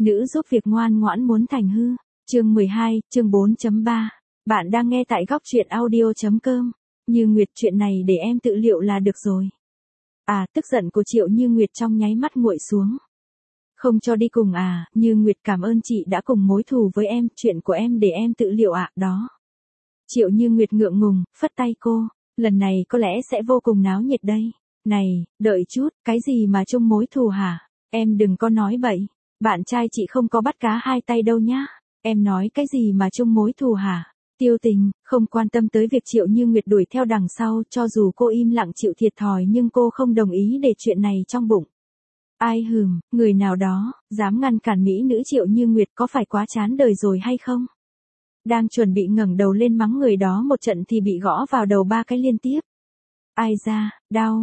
Nữ giúp việc ngoan ngoãn muốn thành hư. Chương 12, chương 4.3. Bạn đang nghe tại góc truyện audio.com. Như Nguyệt, chuyện này để em tự liệu là được rồi. À, tức giận của Triệu Như Nguyệt trong nháy mắt nguội xuống. Không cho đi cùng à, Như Nguyệt cảm ơn chị đã cùng mối thù với em, chuyện của em để em tự liệu ạ, đó. Triệu Như Nguyệt ngượng ngùng, phất tay cô, lần này có lẽ sẽ vô cùng náo nhiệt đây. Này, đợi chút, cái gì mà chung mối thù hả? Em đừng có nói bậy, bạn trai chị không có bắt cá hai tay đâu nhá. Em nói cái gì mà chung mối thù hả? Tiêu Tình, không quan tâm tới việc Triệu Như Nguyệt đuổi theo đằng sau, cho dù cô im lặng chịu thiệt thòi nhưng cô không đồng ý để chuyện này trong bụng. Ai người nào đó, dám ngăn cản mỹ nữ Triệu Như Nguyệt có phải quá chán đời rồi hay không? Đang chuẩn bị ngẩng đầu lên mắng người đó một trận thì bị gõ vào đầu 3 cái liên tiếp. Ai da,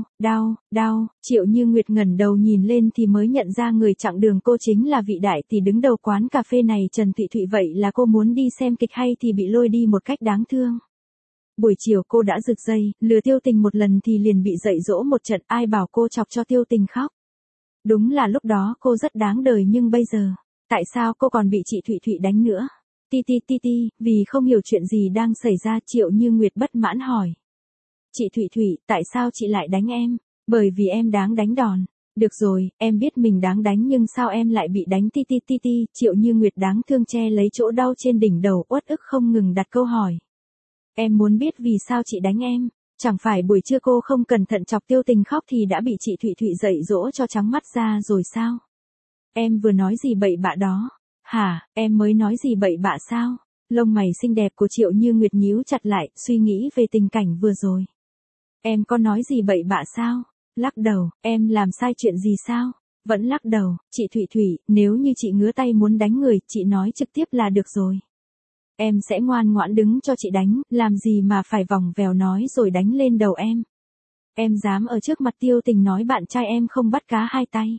đau, Triệu Như Nguyệt ngẩng đầu nhìn lên thì mới nhận ra người chặn đường cô chính là vị đại tỷ đứng đầu quán cà phê này, Trần Thụy Thụy. Vậy là cô muốn đi xem kịch hay thì bị lôi đi một cách đáng thương. Buổi chiều cô đã rực dây, lừa Tiêu Tình một lần thì liền bị dạy dỗ một trận, ai bảo cô chọc cho Tiêu Tình khóc. Đúng là lúc đó cô rất đáng đời, nhưng bây giờ, tại sao cô còn bị chị Thụy Thụy đánh nữa? Ti, vì không hiểu chuyện gì đang xảy ra, Triệu Như Nguyệt bất mãn hỏi. Chị Thụy Thụy, tại sao chị lại đánh em? Bởi vì em đáng đánh đòn. Được rồi, em biết mình đáng đánh nhưng sao em lại bị đánh? Ti, Triệu Như Nguyệt đáng thương che lấy chỗ đau trên đỉnh đầu, uất ức không ngừng đặt câu hỏi. Em muốn biết vì sao chị đánh em? Chẳng phải buổi trưa cô không cẩn thận chọc Tiêu Tình khóc thì đã bị chị Thụy Thụy dạy dỗ cho trắng mắt ra rồi sao? Em vừa nói gì bậy bạ đó? Hả, em mới nói gì bậy bạ sao? Lông mày xinh đẹp của Triệu Như Nguyệt nhíu chặt lại, suy nghĩ về tình cảnh vừa rồi. Em có nói gì bậy bạ sao? Lắc đầu, em làm sai chuyện gì sao? Vẫn lắc đầu, chị Thụy Thụy, nếu như chị ngứa tay muốn đánh người, chị nói trực tiếp là được rồi. Em sẽ ngoan ngoãn đứng cho chị đánh, làm gì mà phải vòng vèo nói rồi đánh lên đầu em. Em dám ở trước mặt Tiêu Tình nói bạn trai em không bắt cá hai tay.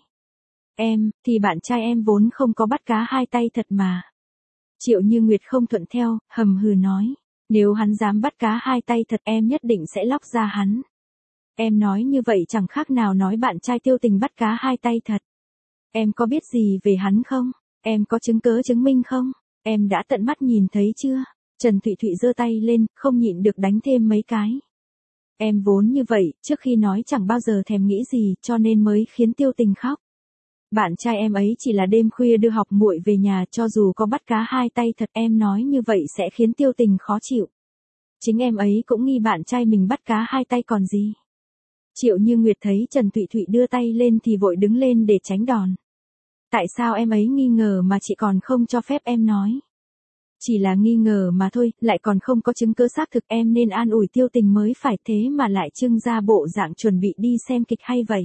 Thì bạn trai em vốn không có bắt cá hai tay thật mà. Triệu Như Nguyệt không thuận theo, hầm hừ nói. Nếu hắn dám bắt cá hai tay thật em nhất định sẽ lóc ra hắn. Em nói như vậy chẳng khác nào nói bạn trai Tiêu Tình bắt cá hai tay thật. Em có biết gì về hắn không? Em có chứng cớ chứng minh không? Em đã tận mắt nhìn thấy chưa? Trần Thụy Thụy giơ tay lên, không nhịn được đánh thêm mấy cái. Em vốn như vậy, trước khi nói chẳng bao giờ thèm nghĩ gì, cho nên mới khiến Tiêu Tình khóc. Bạn trai em ấy chỉ là đêm khuya đưa học muội về nhà, cho dù có bắt cá hai tay thật em nói như vậy sẽ khiến Tiêu Tình khó chịu. Chính em ấy cũng nghi bạn trai mình bắt cá hai tay còn gì. Triệu Như Nguyệt thấy Trần Thụy Thụy đưa tay lên thì vội đứng lên để tránh đòn. Tại sao em ấy nghi ngờ mà chị còn không cho phép em nói? Chỉ là nghi ngờ mà thôi, lại còn không có chứng cứ xác thực, em nên an ủi Tiêu Tình mới phải, thế mà lại trưng ra bộ dạng chuẩn bị đi xem kịch hay vậy.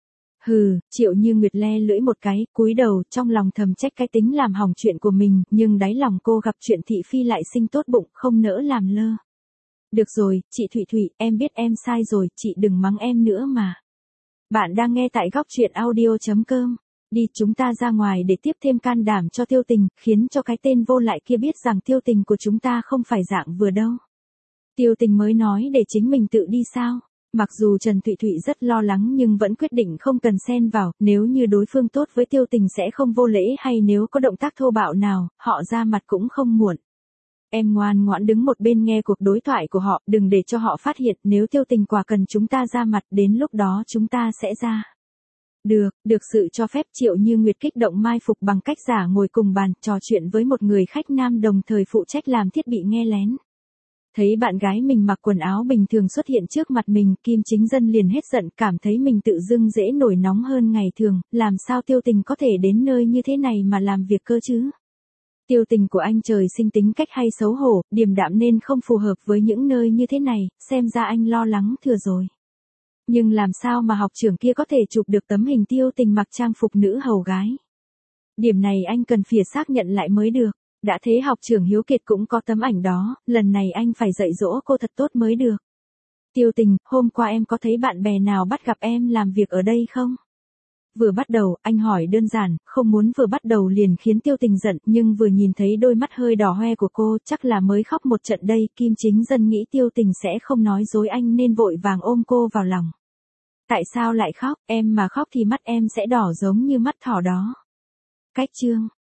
Triệu Như Nguyệt le lưỡi một cái, cúi đầu, trong lòng thầm trách cái tính làm hỏng chuyện của mình, nhưng đáy lòng cô gặp chuyện thị phi lại sinh tốt bụng, không nỡ làm lơ. Được rồi, chị Thụy Thụy, em biết em sai rồi, chị đừng mắng em nữa mà. Bạn đang nghe tại góc truyện audio.com. Đi, chúng ta ra ngoài để tiếp thêm can đảm cho Tiêu Tình, khiến cho cái tên vô lại kia biết rằng Tiêu Tình của chúng ta không phải dạng vừa đâu. Tiêu Tình mới nói để chính mình tự đi sao? Mặc dù Trần Thụy Thụy rất lo lắng nhưng vẫn quyết định không cần xen vào, nếu như đối phương tốt với Tiêu Tình sẽ không vô lễ, hay nếu có động tác thô bạo nào, họ ra mặt cũng không muộn. Em ngoan ngoãn đứng một bên nghe cuộc đối thoại của họ, đừng để cho họ phát hiện, nếu Tiêu Tình quả cần chúng ta ra mặt, đến lúc đó chúng ta sẽ ra. Được sự cho phép. Triệu Như Nguyệt kích động mai phục bằng cách giả ngồi cùng bàn, trò chuyện với một người khách nam đồng thời phụ trách làm thiết bị nghe lén. Thấy bạn gái mình mặc quần áo bình thường xuất hiện trước mặt mình, Kim Chính Dân liền hết giận, cảm thấy mình tự dưng dễ nổi nóng hơn ngày thường, làm sao Tiêu Tình có thể đến nơi như thế này mà làm việc cơ chứ? Tiêu Tình của anh trời sinh tính cách hay xấu hổ, điềm đạm nên không phù hợp với những nơi như thế này, xem ra anh lo lắng thừa rồi. Nhưng làm sao mà học trưởng kia có thể chụp được tấm hình Tiêu Tình mặc trang phục nữ hầu gái? Điểm này anh cần phải xác nhận lại mới được. Đã thế học trưởng Hiếu Kiệt cũng có tấm ảnh đó, lần này anh phải dạy dỗ cô thật tốt mới được. Tiêu Tình, hôm qua em có thấy bạn bè nào bắt gặp em làm việc ở đây không? Vừa bắt đầu, anh hỏi đơn giản, không muốn vừa bắt đầu liền khiến Tiêu Tình giận, nhưng vừa nhìn thấy đôi mắt hơi đỏ hoe của cô, chắc là mới khóc một trận đây. Kim Chính Dân nghĩ Tiêu Tình sẽ không nói dối anh nên vội vàng ôm cô vào lòng. Tại sao lại khóc, em mà khóc thì mắt em sẽ đỏ giống như mắt thỏ đó. Cách chương.